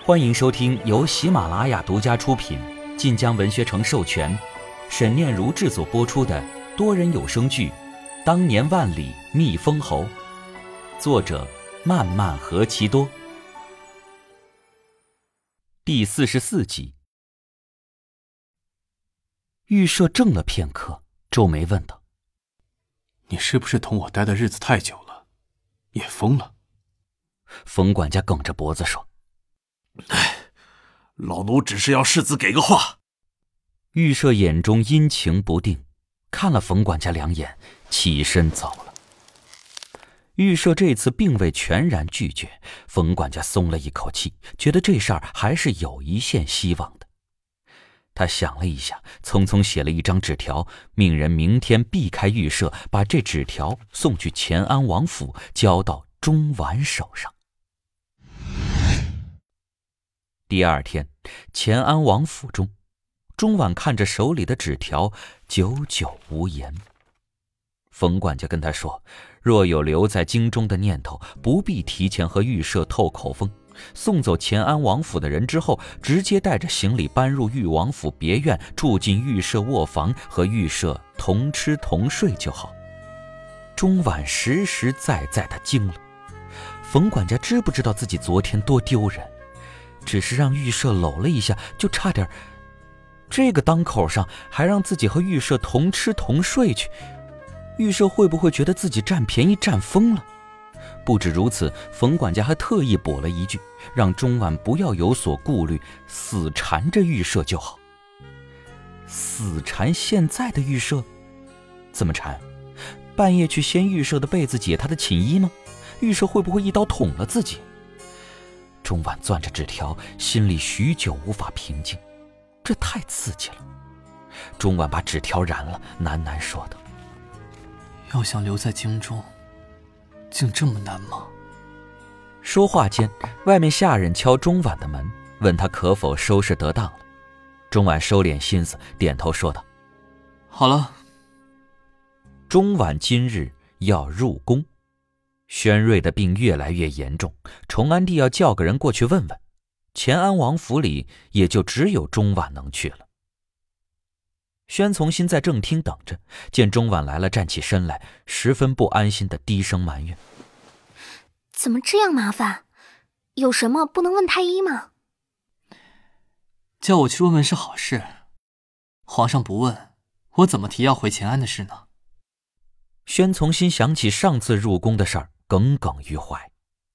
欢迎收听由喜马拉雅独家出品、晋江文学城授权、沈念如制作播出的多人有声剧《当年万里觅封侯》，作者漫漫何其多。第44集。预设怔了片刻，皱眉问道：“ 你是不是同我待的日子太久了，也疯了？” 冯管家梗着脖子说：“ 老奴只是要世子给个话。” 预设眼中阴晴不定，看了冯管家两眼，起身走了。预设这次并未全然拒绝，冯管家松了一口气，觉得这事儿还是有一线希望的。他想了一下，匆匆写了一张纸条，命人明天避开预设，把这纸条送去乾安王府，交到钟婉手上。第二天，乾安王府中，钟婉看着手里的纸条，久久无言。冯管家跟他说，若有留在京中的念头，不必提前和预设透口风，送走乾安王府的人之后，直接带着行李搬入裕王府别院，住进预设卧房，和预设同吃同睡就好。钟婉实实在在的惊了，冯管家知不知道自己昨天多丢人？只是让预设搂了一下，就差点这个当口上还让自己和预设同吃同睡去，预设会不会觉得自己占便宜占疯了？不止如此，冯管家还特意补了一句，让钟婉不要有所顾虑，死缠着预设就好。死缠现在的预设？怎么缠？半夜去掀预设的被子解他的寝衣吗？预设会不会一刀捅了自己？钟婉攥着纸条，心里许久无法平静，这太刺激了。钟婉把纸条燃了，喃喃说道：“ 要想留在京中，竟这么难吗？” 说话间，外面下人敲钟婉的门，问他可否收拾得当了。钟婉收敛心思，点头说道：“ 好了。” 钟婉今日要入宫，宣瑞的病越来越严重，崇安帝要叫个人过去问问。乾安王府里也就只有钟婉能去了。宣从新在正厅等着，见钟婉来了，站起身来，十分不安心地低声埋怨：“ 怎么这样麻烦？有什么不能问太医吗？” 叫我去问问是好事，皇上不问，我怎么提要回乾安的事呢？ 宣从新想起上次入宫的事儿，耿耿于怀。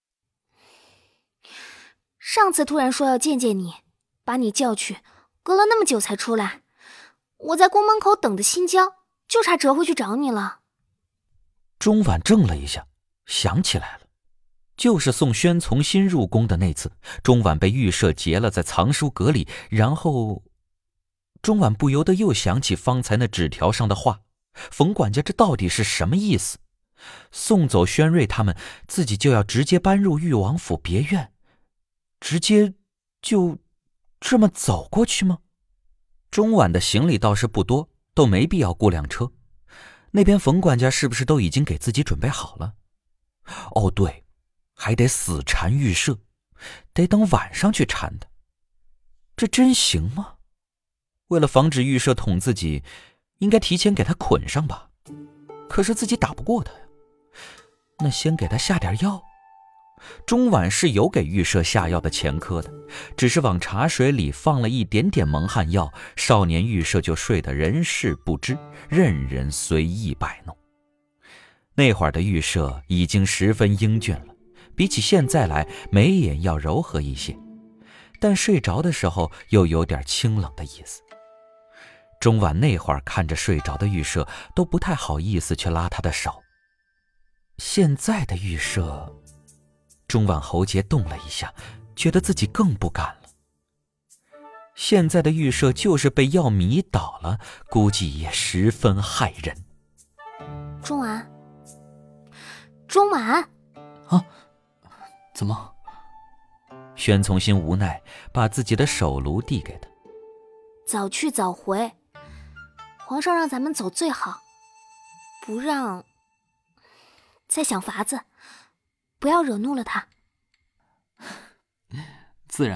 上次突然说要见见你，把你叫去，隔了那么久才出来，我在宫门口等得心焦，就差折回去找你了。 钟婉怔了一下，想起来了，就是送宣从新入宫的那次，钟婉被预设劫了在藏书阁里，然后钟婉不由得又想起方才那纸条上的话，冯管家这到底是什么意思？送走宣瑞他们，自己就要直接搬入裕王府别院，直接就这么走过去吗？钟婉的行李倒是不多，都没必要雇辆车。那边冯管家是不是都已经给自己准备好了？哦对，还得死缠预设，得等晚上去缠的。这真行吗？为了防止预设捅自己，应该提前给他捆上吧。可是自己打不过他呀，那先给他下点药。钟婉是有给预设下药的前科的，只是往茶水里放了一点点蒙汗药，少年预设就睡得人事不知，任人随意摆弄。那会儿的预设已经十分英俊了，比起现在来眉眼要柔和一些，但睡着的时候又有点清冷的意思。钟婉那会儿看着睡着的预设，都不太好意思去拉他的手。现在的预设，钟婉喉结动了一下，觉得自己更不敢了。现在的预设就是被药迷倒了，估计也十分骇人。 钟婉，钟婉啊，怎么？ 宣从新无奈，把自己的手炉递给他。 早去早回，皇上让咱们走最好，不让，再想法子，不要惹怒了他。 自然。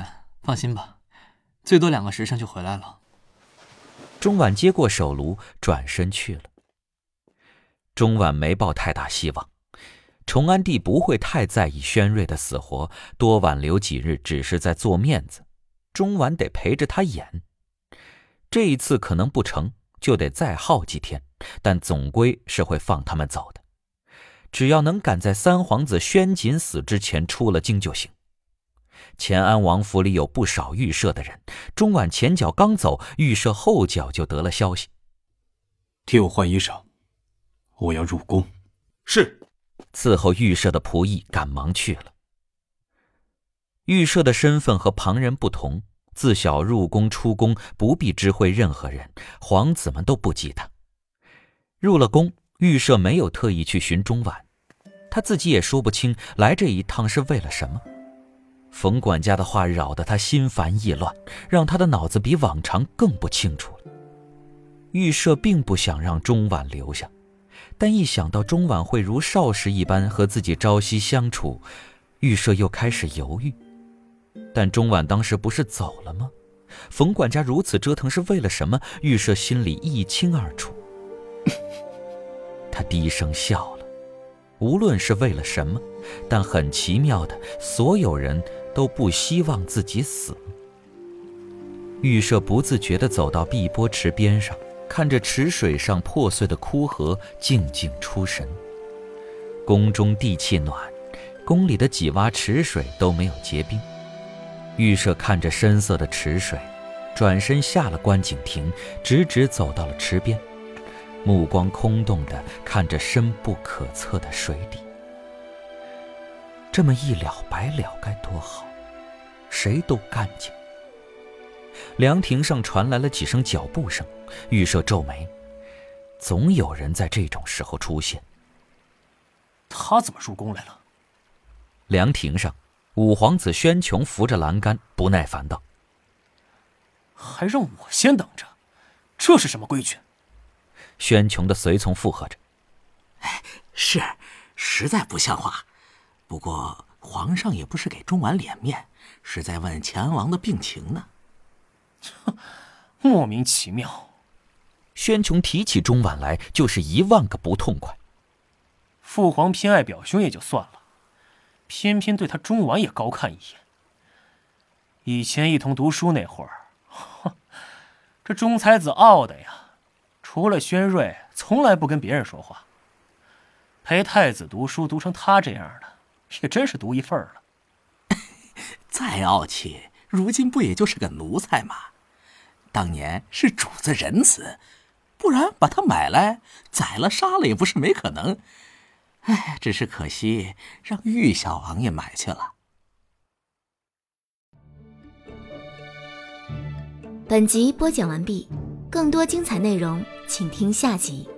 放心吧，最多2个时辰就回来了。 钟婉接过手炉，转身去了。钟婉没抱太大希望，崇安帝不会太在意宣瑞的死活，多挽留几日只是在做面子。钟婉得陪着他演，这一次可能不成，就得再耗几天，但总归是会放他们走的。只要能赶在三皇子宣瑾死之前出了京就行。乾安王府里有不少预设的人，钟婉前脚刚走，预设后脚就得了消息。 替我换衣裳，我要入宫。 是。 伺候预设的仆役赶忙去了。预设的身份和旁人不同，自小入宫出宫不必知会任何人，皇子们都不记他。入了宫，预设没有特意去寻钟婉，他自己也说不清来这一趟是为了什么。冯管家的话扰得他心烦意乱，让他的脑子比往常更不清楚了。预设并不想让钟婉留下，但一想到钟婉会如少时一般和自己朝夕相处，预设又开始犹豫。但钟婉当时不是走了吗？冯管家如此折腾是为了什么？预设心里一清二楚。他低声笑了，无论是为了什么，但很奇妙的，所有人都不希望自己死。预设不自觉地走到碧波池边上，看着池水上破碎的枯荷，静静出神。宫中地气暖，宫里的几洼池水都没有结冰。预设看着深色的池水，转身下了观景亭，直直走到了池边，目光空洞地看着深不可测的水底。这么一了百了该多好，谁都干净。凉亭上传来了几声脚步声，预设皱眉，总有人在这种时候出现。 他怎么入宫来了？ 凉亭上，五皇子宣琼扶着栏杆，不耐烦道：“ 还让我先等着，这是什么规矩？” 宣琼的随从附和着：“ 是，实在不像话。不过皇上也不是给钟婉脸面，是在问乾安王的病情呢。” 莫名其妙。 宣琼提起钟婉来，就是10000个不痛快。 父皇偏爱表兄也就算了，偏偏对他钟婉也高看一眼。以前一同读书那会儿，这钟才子傲的呀，除了宣瑞，从来不跟别人说话。陪太子读书读成他这样的，也真是独一份了。 再傲气，如今不也就是个奴才吗？当年是主子仁慈，不然把他买来宰了杀了也不是没可能。哎，只是可惜让玉小王爷买去了。 本集播讲完毕，更多精彩内容请听下集。